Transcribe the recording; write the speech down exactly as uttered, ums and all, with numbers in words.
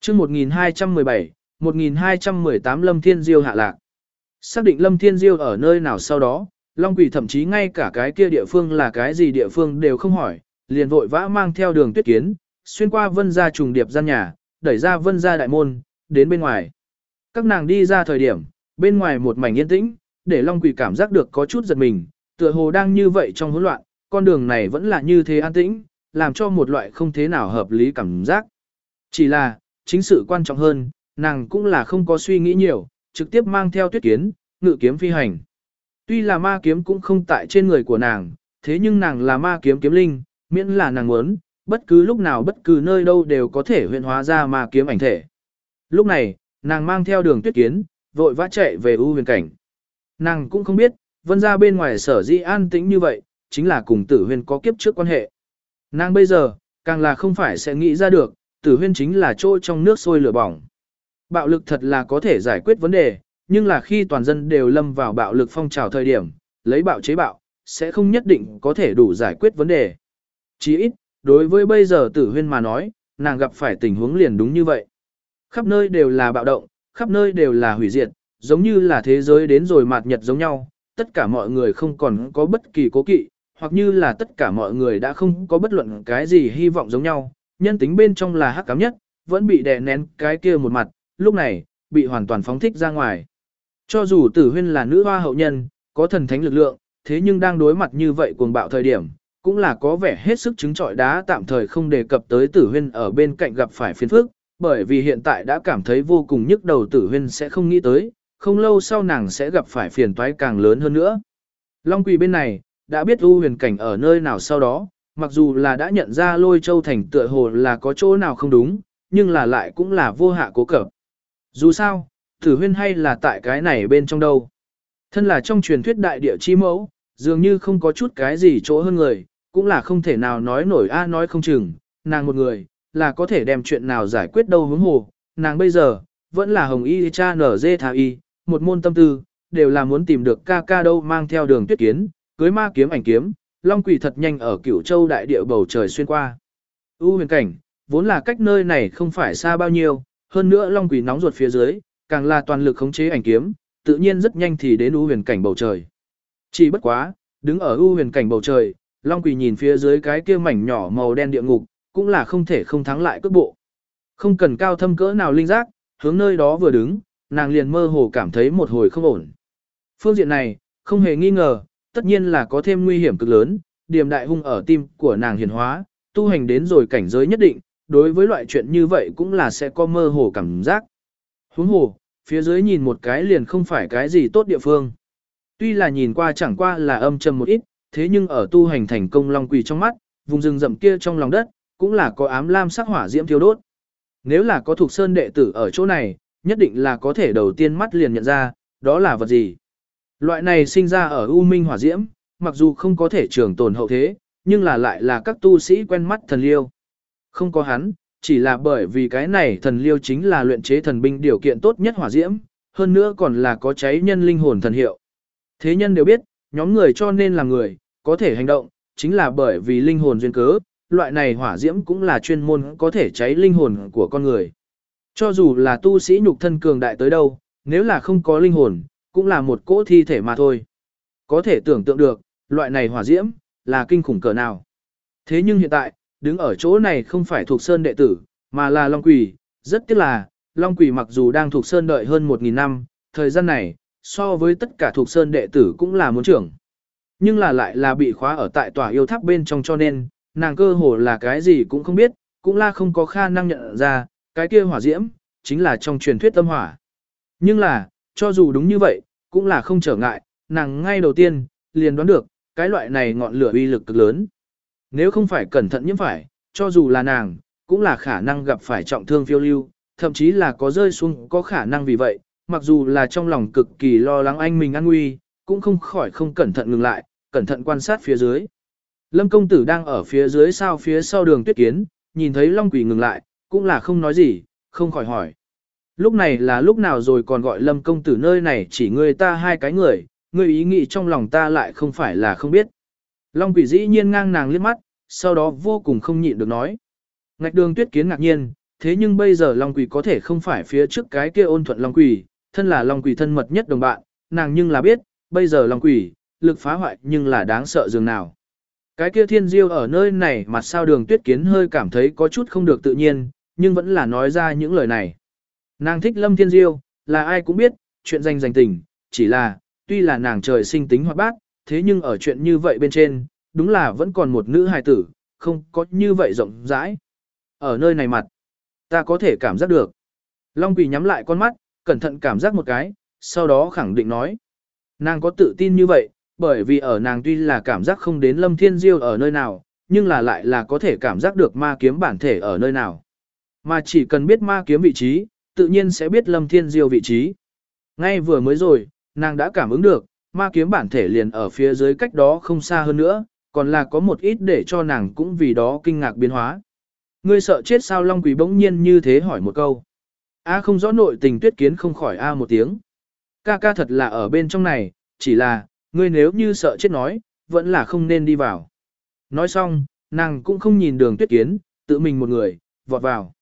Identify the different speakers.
Speaker 1: chương một nghìn hai trăm mười bảy, một nghìn hai trăm mười tám Lâm Thiên Diêu hạ lạc. Xác định Lâm Thiên Diêu ở nơi nào sau đó, Long Quỷ thậm chí ngay cả cái kia địa phương là cái gì địa phương đều không hỏi, liền vội vã mang theo đường tuyết kiến, xuyên qua vân gia trùng điệp gian nhà, đẩy ra vân gia đại môn, đến bên ngoài. Các nàng đi ra thời điểm, bên ngoài một mảnh yên tĩnh, để Long Quỷ cảm giác được có chút giật mình, tựa hồ đang như vậy trong hỗn loạn, con đường này vẫn là như thế an tĩnh, làm cho một loại không thế nào hợp lý cảm giác. Chỉ là, chính sự quan trọng hơn, nàng cũng là không có suy nghĩ nhiều, trực tiếp mang theo tuyết kiến, ngự kiếm phi hành. Tuy là ma kiếm cũng không tại trên người của nàng, thế nhưng nàng là ma kiếm kiếm linh, miễn là nàng muốn, bất cứ lúc nào bất cứ nơi đâu đều có thể huyện hóa ra ma kiếm ảnh thể. Lúc này, nàng mang theo đường tuyết kiến, vội vã chạy về U Huyền Cảnh. Nàng cũng không biết, vân ra bên ngoài sở dĩ an tĩnh như vậy, chính là cùng Tử Huyên có kiếp trước quan hệ. Nàng bây giờ, càng là không phải sẽ nghĩ ra được, Tử Huyên chính là trôi trong nước sôi lửa bỏng. Bạo lực thật là có thể giải quyết vấn đề, nhưng là khi toàn dân đều lâm vào bạo lực phong trào thời điểm, lấy bạo chế bạo, sẽ không nhất định có thể đủ giải quyết vấn đề. Chỉ ít, đối với bây giờ Tử Huyên mà nói, nàng gặp phải tình huống liền đúng như vậy. Khắp nơi đều là bạo động, khắp nơi đều là hủy diệt, giống như là thế giới đến rồi mạt nhật giống nhau, tất cả mọi người không còn có bất kỳ cố kỵ, hoặc như là tất cả mọi người đã không có bất luận cái gì hy vọng giống nhau, nhân tính bên trong là hắc ám nhất, vẫn bị đè nén cái kia một mặt, lúc này, bị hoàn toàn phóng thích ra ngoài. Cho dù Tử Huyên là nữ hoa hậu nhân, có thần thánh lực lượng, thế nhưng đang đối mặt như vậy cuồng bạo thời điểm, cũng là có vẻ hết sức chứng trọi đá, tạm thời không đề cập tới Tử Huyên ở bên cạnh gặp phải phiền phức, bởi vì hiện tại đã cảm thấy vô cùng nhức đầu. Tử Huyên sẽ không nghĩ tới, không lâu sau nàng sẽ gặp phải phiền toái càng lớn hơn nữa. Long Quỳ bên này, đã biết U Huyền Cảnh ở nơi nào sau đó, mặc dù là đã nhận ra Lôi Châu Thành tựa hồ là có chỗ nào không đúng, nhưng là lại cũng là vô hạ cố cập. Dù sao, Tử Huyên hay là tại cái này bên trong đâu. Thân là trong truyền thuyết đại địa chi mẫu, dường như không có chút cái gì chỗ hơn người, cũng là không thể nào nói nổi a nói không chừng, nàng một người, là có thể đem chuyện nào giải quyết đâu hướng hồ, nàng bây giờ, vẫn là hồng y cha nở dê thà y, một môn tâm tư, đều là muốn tìm được ca ca đâu mang theo đường tuyết kiến, cưới ma kiếm ảnh kiếm, Long Quỷ thật nhanh ở Cửu Châu đại địa bầu trời xuyên qua. U Huyền Cảnh, vốn là cách nơi này không phải xa bao nhiêu, hơn nữa Long Quỷ nóng ruột phía dưới, càng là toàn lực khống chế ảnh kiếm, tự nhiên rất nhanh thì đến U Huyền Cảnh bầu trời. Chỉ bất quá, đứng ở U Huyền Cảnh bầu trời, Long Quỷ nhìn phía dưới cái kia mảnh nhỏ màu đen địa ngục, cũng là không thể không thắng lại cước bộ. Không cần cao thâm cỡ nào linh giác, hướng nơi đó vừa đứng, nàng liền mơ hồ cảm thấy một hồi không ổn. Phương diện này, không hề nghi ngờ, tất nhiên là có thêm nguy hiểm cực lớn, điềm đại hung ở tim của nàng hiển hóa, tu hành đến rồi cảnh giới nhất định, đối với loại chuyện như vậy cũng là sẽ có mơ hồ cảm giác. Huống hồ, phía dưới nhìn một cái liền không phải cái gì tốt địa phương. Tuy là nhìn qua chẳng qua là âm trầm một ít, thế nhưng ở tu hành thành công Long Quỳ trong mắt, vùng rừng rậm kia trong lòng đất, cũng là có ám lam sắc hỏa diễm thiêu đốt. Nếu là có thuộc sơn đệ tử ở chỗ này, nhất định là có thể đầu tiên mắt liền nhận ra, đó là vật gì. Loại này sinh ra ở U Minh hỏa diễm, mặc dù không có thể trường tồn hậu thế, nhưng là lại là các tu sĩ quen mắt thần liêu. Không có hắn, chỉ là bởi vì cái này thần liêu chính là luyện chế thần binh điều kiện tốt nhất hỏa diễm, hơn nữa còn là có cháy nhân linh hồn thần hiệu. Thế nhân đều biết, nhóm người cho nên là người, có thể hành động, chính là bởi vì linh hồn duyên cớ, loại này hỏa diễm cũng là chuyên môn có thể cháy linh hồn của con người. Cho dù là tu sĩ nhục thân cường đại tới đâu, nếu là không có linh hồn, cũng là một cỗ thi thể mà thôi. Có thể tưởng tượng được, loại này hỏa diễm, là kinh khủng cỡ nào. Thế nhưng hiện tại, đứng ở chỗ này không phải thuộc sơn đệ tử, mà là Long Quỳ, rất tiếc là, Long Quỳ mặc dù đang thuộc sơn đợi hơn một nghìn năm, thời gian này, so với tất cả thuộc sơn đệ tử cũng là muốn trưởng. Nhưng là lại là bị khóa ở tại tòa yêu tháp bên trong cho nên, nàng cơ hồ là cái gì cũng không biết, cũng là không có khả năng nhận ra, cái kia hỏa diễm, chính là trong truyền thuyết tâm hỏa. Nhưng là, cho dù đúng như vậy, cũng là không trở ngại, nàng ngay đầu tiên, liền đoán được, cái loại này ngọn lửa uy lực cực lớn. Nếu không phải cẩn thận nhiễm phải, cho dù là nàng, cũng là khả năng gặp phải trọng thương phiêu lưu, thậm chí là có rơi xuống có khả năng vì vậy, mặc dù là trong lòng cực kỳ lo lắng anh mình an nguy, cũng không khỏi không cẩn thận ngừng lại, cẩn thận quan sát phía dưới. Lâm công tử đang ở phía dưới sao phía sau đường tuyết kiến, nhìn thấy Long Quỳ ngừng lại, cũng là không nói gì, không khỏi hỏi. Lúc này là lúc nào rồi còn gọi Lâm công tử nơi này chỉ người ta hai cái người, người ý nghĩ trong lòng ta lại không phải là không biết. Long Quỳ dĩ nhiên ngang nàng liếc mắt, sau đó vô cùng không nhịn được nói. Ngạch đường tuyết kiến ngạc nhiên, thế nhưng bây giờ Long Quỷ có thể không phải phía trước cái kia ôn thuận Long Quỷ, thân là Long Quỷ thân mật nhất đồng bạn, nàng nhưng là biết, bây giờ Long Quỷ, lực phá hoại nhưng là đáng sợ dường nào. Cái kia thiên diêu ở nơi này mặt sao Đường Tuyết Kiến hơi cảm thấy có chút không được tự nhiên, nhưng vẫn là nói ra những lời này. Nàng thích Lâm Thiên Diêu, là ai cũng biết, chuyện danh danh tình, chỉ là, tuy là nàng trời sinh tính hoạt bát, thế nhưng ở chuyện như vậy bên trên, đúng là vẫn còn một nữ hài tử, không có như vậy rộng rãi. Ở nơi này mặt, ta có thể cảm giác được. Long Quỷ nhắm lại con mắt, cẩn thận cảm giác một cái, sau đó khẳng định nói. Nàng có tự tin như vậy, bởi vì ở nàng tuy là cảm giác không đến Lâm Thiên Diêu ở nơi nào, nhưng là lại là có thể cảm giác được ma kiếm bản thể ở nơi nào. Mà chỉ cần biết ma kiếm vị trí, tự nhiên sẽ biết Lâm Thiên Diêu vị trí. Ngay vừa mới rồi, nàng đã cảm ứng được, ma kiếm bản thể liền ở phía dưới cách đó không xa hơn nữa, còn là có một ít để cho nàng cũng vì đó kinh ngạc biến hóa. Ngươi sợ chết sao? Long Quỷ bỗng nhiên như thế hỏi một câu. A không rõ nội tình Tuyết Kiến không khỏi a một tiếng. Ca ca thật là ở bên trong này, chỉ là, ngươi nếu như sợ chết nói, vẫn là không nên đi vào. Nói xong, nàng cũng không nhìn Đường Tuyết Kiến, tự mình một người, vọt vào.